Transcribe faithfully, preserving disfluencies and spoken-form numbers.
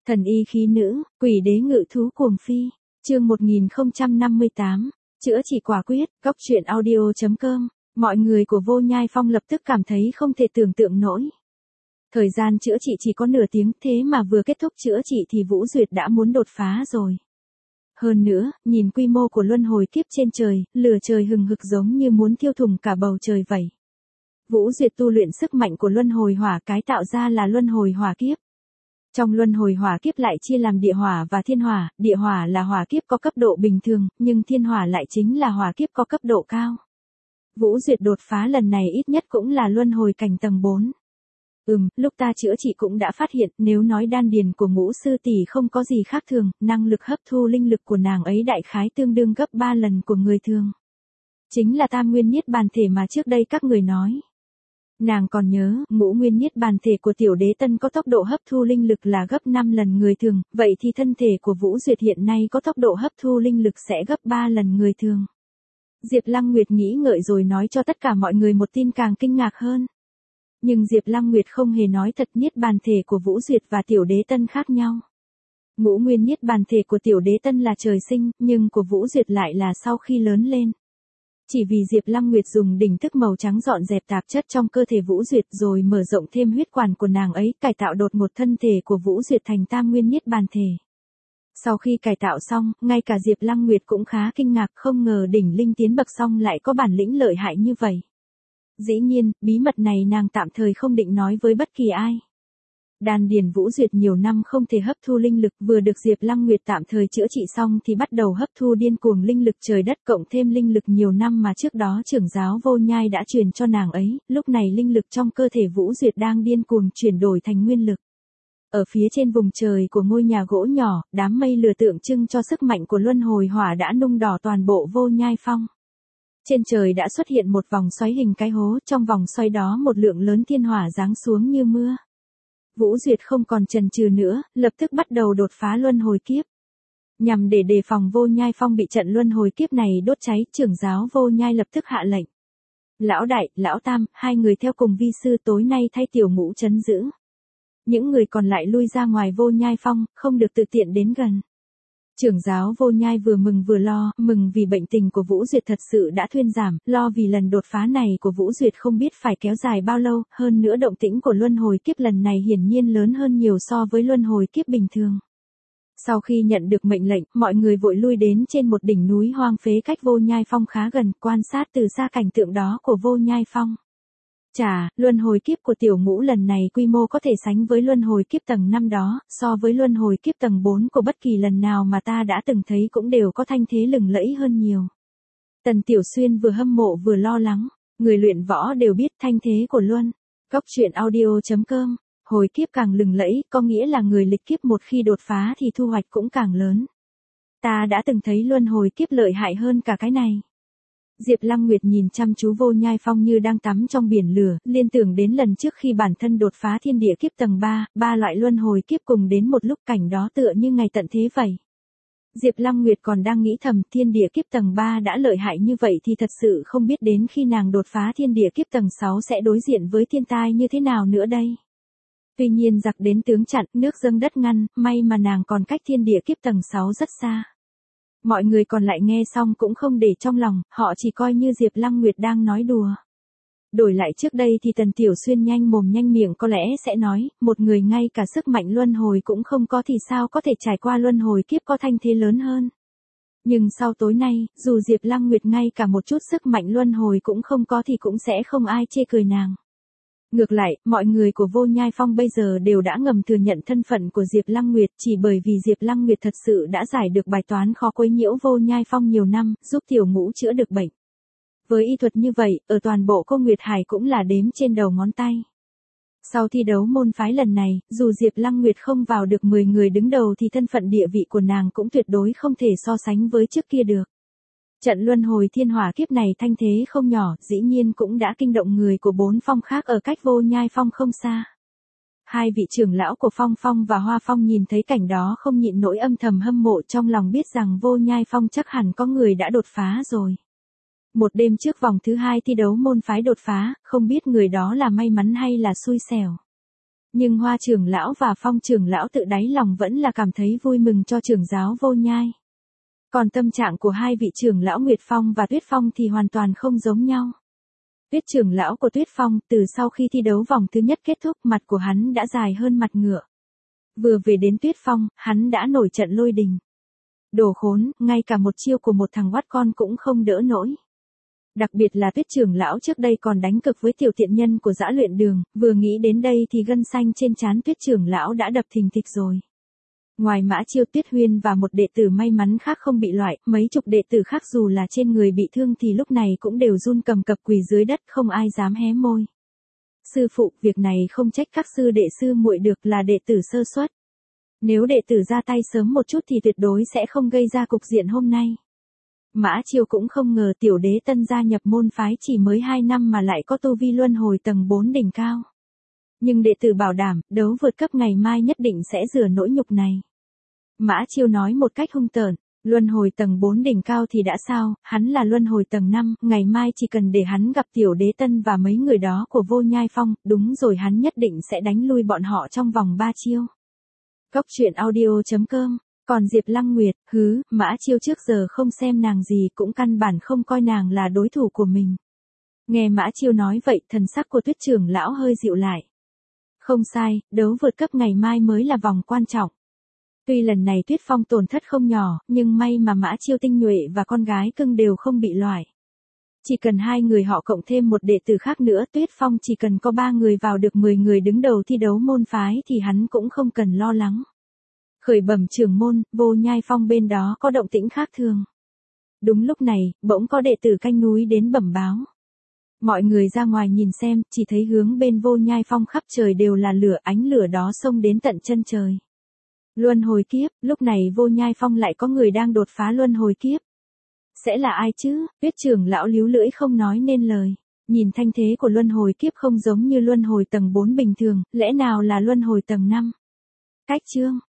Thần y khí nữ, quỷ đế ngự thú cuồng phi. Chương một nghìn không trăm năm mươi tám. Chữa trị quả quyết, góc truyện audio chấm com. Mọi người của Vô Nhai Phong lập tức cảm thấy không thể tưởng tượng nổi. Thời gian chữa trị chỉ có nửa tiếng, thế mà vừa kết thúc chữa trị thì Vũ Duyệt đã muốn đột phá rồi. Hơn nữa, nhìn quy mô của luân hồi kiếp trên trời, lửa trời hừng hực giống như muốn thiêu thủng cả bầu trời vậy. Vũ Duyệt tu luyện sức mạnh của luân hồi hỏa cái tạo ra là luân hồi hỏa kiếp. Trong luân hồi hỏa kiếp lại chia làm địa hỏa và thiên hỏa, địa hỏa là hỏa kiếp có cấp độ bình thường, nhưng thiên hỏa lại chính là hỏa kiếp có cấp độ cao. Vũ Duyệt đột phá lần này ít nhất cũng là luân hồi cảnh tầng bốn. Ừm, lúc ta chữa trị cũng đã phát hiện, nếu nói đan điền của Ngũ sư tỷ không có gì khác thường, năng lực hấp thu linh lực của nàng ấy đại khái tương đương gấp ba lần của người thường. Chính là tam nguyên niết bàn thể mà trước đây các người nói. Nàng còn nhớ, ngũ nguyên niết bàn thể của tiểu đế tân có tốc độ hấp thu linh lực là gấp năm lần người thường, vậy thì thân thể của Vũ Duyệt hiện nay có tốc độ hấp thu linh lực sẽ gấp ba lần người thường. Diệp Lăng Nguyệt nghĩ ngợi rồi nói cho tất cả mọi người một tin càng kinh ngạc hơn. Nhưng Diệp Lăng Nguyệt không hề nói thật, niết bàn thể của Vũ Duyệt và tiểu đế tân khác nhau. Ngũ nguyên niết bàn thể của tiểu đế tân là trời sinh, nhưng của Vũ Duyệt lại là sau khi lớn lên. Chỉ vì Diệp Lăng Nguyệt dùng đỉnh thức màu trắng dọn dẹp tạp chất trong cơ thể Vũ Duyệt rồi mở rộng thêm huyết quản của nàng ấy, cải tạo đột ngột thân thể của Vũ Duyệt thành tam nguyên niết bàn thể. Sau khi cải tạo xong, ngay cả Diệp Lăng Nguyệt cũng khá kinh ngạc, không ngờ đỉnh linh tiến bậc xong lại có bản lĩnh lợi hại như vậy. Dĩ nhiên, bí mật này nàng tạm thời không định nói với bất kỳ ai. Đan điền Vũ Duyệt nhiều năm không thể hấp thu linh lực, vừa được Diệp Lăng Nguyệt tạm thời chữa trị xong thì bắt đầu hấp thu điên cuồng linh lực trời đất, cộng thêm linh lực nhiều năm mà trước đó trưởng giáo Vô Nhai đã truyền cho nàng ấy, lúc này linh lực trong cơ thể Vũ Duyệt đang điên cuồng chuyển đổi thành nguyên lực. Ở phía trên vùng trời của ngôi nhà gỗ nhỏ, đám mây lửa tượng trưng cho sức mạnh của luân hồi hỏa đã nung đỏ toàn bộ Vô Nhai Phong. Trên trời đã xuất hiện một vòng xoáy hình cái hố, trong vòng xoáy đó một lượng lớn thiên hỏa giáng xuống như mưa. Vũ Duyệt không còn chần chừ nữa, lập tức bắt đầu đột phá luân hồi kiếp. Nhằm để đề phòng Vô Nhai Phong bị trận luân hồi kiếp này đốt cháy, trưởng giáo Vô Nhai lập tức hạ lệnh. Lão đại, lão tam, hai người theo cùng vi sư tối nay thay tiểu ngũ trấn giữ. Những người còn lại lui ra ngoài Vô Nhai Phong, không được tự tiện đến gần. Trưởng giáo Vô Nhai vừa mừng vừa lo, mừng vì bệnh tình của Vũ Duyệt thật sự đã thuyên giảm, lo vì lần đột phá này của Vũ Duyệt không biết phải kéo dài bao lâu, hơn nữa động tĩnh của luân hồi kiếp lần này hiển nhiên lớn hơn nhiều so với luân hồi kiếp bình thường. Sau khi nhận được mệnh lệnh, mọi người vội lui đến trên một đỉnh núi hoang phế cách Vô Nhai Phong khá gần, quan sát từ xa cảnh tượng đó của Vô Nhai Phong. Chà, luân hồi kiếp của tiểu ngũ lần này quy mô có thể sánh với luân hồi kiếp tầng năm đó, so với luân hồi kiếp tầng bốn của bất kỳ lần nào mà ta đã từng thấy cũng đều có thanh thế lừng lẫy hơn nhiều. Tần Tiểu Xuyên vừa hâm mộ vừa lo lắng, người luyện võ đều biết thanh thế của luân. Góc truyện audio chấm com, hồi kiếp càng lừng lẫy, có nghĩa là người lịch kiếp một khi đột phá thì thu hoạch cũng càng lớn. Ta đã từng thấy luân hồi kiếp lợi hại hơn cả cái này. Diệp Lăng Nguyệt nhìn chăm chú Vô Nhai Phong như đang tắm trong biển lửa, liên tưởng đến lần trước khi bản thân đột phá thiên địa kiếp tầng ba, ba loại luân hồi kiếp cùng đến một lúc, cảnh đó tựa như ngày tận thế vậy. Diệp Lăng Nguyệt còn đang nghĩ thầm, thiên địa kiếp tầng ba đã lợi hại như vậy thì thật sự không biết đến khi nàng đột phá thiên địa kiếp tầng sáu sẽ đối diện với thiên tai như thế nào nữa đây. Tuy nhiên giặc đến tướng chặn, nước dâng đất ngăn, may mà nàng còn cách thiên địa kiếp tầng sáu rất xa. Mọi người còn lại nghe xong cũng không để trong lòng, họ chỉ coi như Diệp Lăng Nguyệt đang nói đùa. Đổi lại trước đây thì Tần Tiểu Xuyên nhanh mồm nhanh miệng có lẽ sẽ nói, một người ngay cả sức mạnh luân hồi cũng không có thì sao có thể trải qua luân hồi kiếp có thanh thế lớn hơn. Nhưng sau tối nay, dù Diệp Lăng Nguyệt ngay cả một chút sức mạnh luân hồi cũng không có thì cũng sẽ không ai chê cười nàng. Ngược lại, mọi người của Vô Nhai Phong bây giờ đều đã ngầm thừa nhận thân phận của Diệp Lăng Nguyệt, chỉ bởi vì Diệp Lăng Nguyệt thật sự đã giải được bài toán khó quấy nhiễu Vô Nhai Phong nhiều năm, giúp tiểu ngũ chữa được bệnh. Với y thuật như vậy, ở toàn bộ Cô Nguyệt Hải cũng là đếm trên đầu ngón tay. Sau thi đấu môn phái lần này, dù Diệp Lăng Nguyệt không vào được mười người đứng đầu thì thân phận địa vị của nàng cũng tuyệt đối không thể so sánh với trước kia được. Trận luân hồi thiên hỏa kiếp này thanh thế không nhỏ, dĩ nhiên cũng đã kinh động người của bốn phong khác ở cách Vô Nhai Phong không xa. Hai vị trưởng lão của Phong Phong và Hoa Phong nhìn thấy cảnh đó không nhịn nỗi âm thầm hâm mộ, trong lòng biết rằng Vô Nhai Phong chắc hẳn có người đã đột phá rồi. Một đêm trước vòng thứ hai thi đấu môn phái đột phá, không biết người đó là may mắn hay là xui xẻo. Nhưng Hoa trưởng lão và Phong trưởng lão tự đáy lòng vẫn là cảm thấy vui mừng cho trưởng giáo Vô Nhai. Còn tâm trạng của hai vị trưởng lão Nguyệt Phong và Tuyết Phong thì hoàn toàn không giống nhau. Tuyết trưởng lão của Tuyết Phong, từ sau khi thi đấu vòng thứ nhất kết thúc, mặt của hắn đã dài hơn mặt ngựa. Vừa về đến Tuyết Phong, hắn đã nổi trận lôi đình. Đồ khốn, ngay cả một chiêu của một thằng oát con cũng không đỡ nổi. Đặc biệt là Tuyết trưởng lão trước đây còn đánh cực với tiểu tiện nhân của Dã Luyện Đường, vừa nghĩ đến đây thì gân xanh trên trán Tuyết trưởng lão đã đập thình thịch rồi. Ngoài Mã Chiêu, Tuyết Huyên và một đệ tử may mắn khác không bị loại, mấy chục đệ tử khác dù là trên người bị thương thì lúc này cũng đều run cầm cập quỳ dưới đất, không ai dám hé môi. Sư phụ, việc này không trách các sư đệ sư muội được, là đệ tử sơ suất. Nếu đệ tử ra tay sớm một chút thì tuyệt đối sẽ không gây ra cục diện hôm nay. Mã Chiêu cũng không ngờ tiểu đế tân gia nhập môn phái chỉ mới hai năm mà lại có tu vi luân hồi tầng bốn đỉnh cao. Nhưng đệ tử bảo đảm, đấu vượt cấp ngày mai nhất định sẽ rửa nỗi nhục này. Mã Chiêu nói một cách hung tợn, luân hồi tầng bốn đỉnh cao thì đã sao, hắn là luân hồi tầng năm, ngày mai chỉ cần để hắn gặp tiểu đế tân và mấy người đó của Vô Nhai Phong, đúng rồi, hắn nhất định sẽ đánh lui bọn họ trong vòng ba chiêu. Cốc truyện audio chấm com. Còn Diệp Lăng Nguyệt, hứ, Mã Chiêu trước giờ không xem nàng gì, cũng căn bản không coi nàng là đối thủ của mình. Nghe Mã Chiêu nói vậy, thần sắc của Tuyết trưởng lão hơi dịu lại. Không sai, đấu vượt cấp ngày mai mới là vòng quan trọng. Tuy lần này Tuyết Phong tổn thất không nhỏ, nhưng may mà Mã Chiêu tinh nhuệ và con gái cưng đều không bị loại. Chỉ cần hai người họ cộng thêm một đệ tử khác nữa, Tuyết Phong chỉ cần có ba người vào được mười người đứng đầu thi đấu môn phái thì hắn cũng không cần lo lắng. Khởi bẩm trưởng môn, Vô Nhai Phong bên đó có động tĩnh khác thường. Đúng lúc này, bỗng có đệ tử canh núi đến bẩm báo. Mọi người ra ngoài nhìn xem, chỉ thấy hướng bên Vô Nhai Phong khắp trời đều là lửa, ánh lửa đó xông đến tận chân trời. Luân hồi kiếp, lúc này Vô Nhai Phong lại có người đang đột phá luân hồi kiếp. Sẽ là ai chứ? Tuyết trưởng lão líu lưỡi không nói nên lời. Nhìn thanh thế của luân hồi kiếp không giống như luân hồi tầng bốn bình thường, lẽ nào là luân hồi tầng năm? Cách chương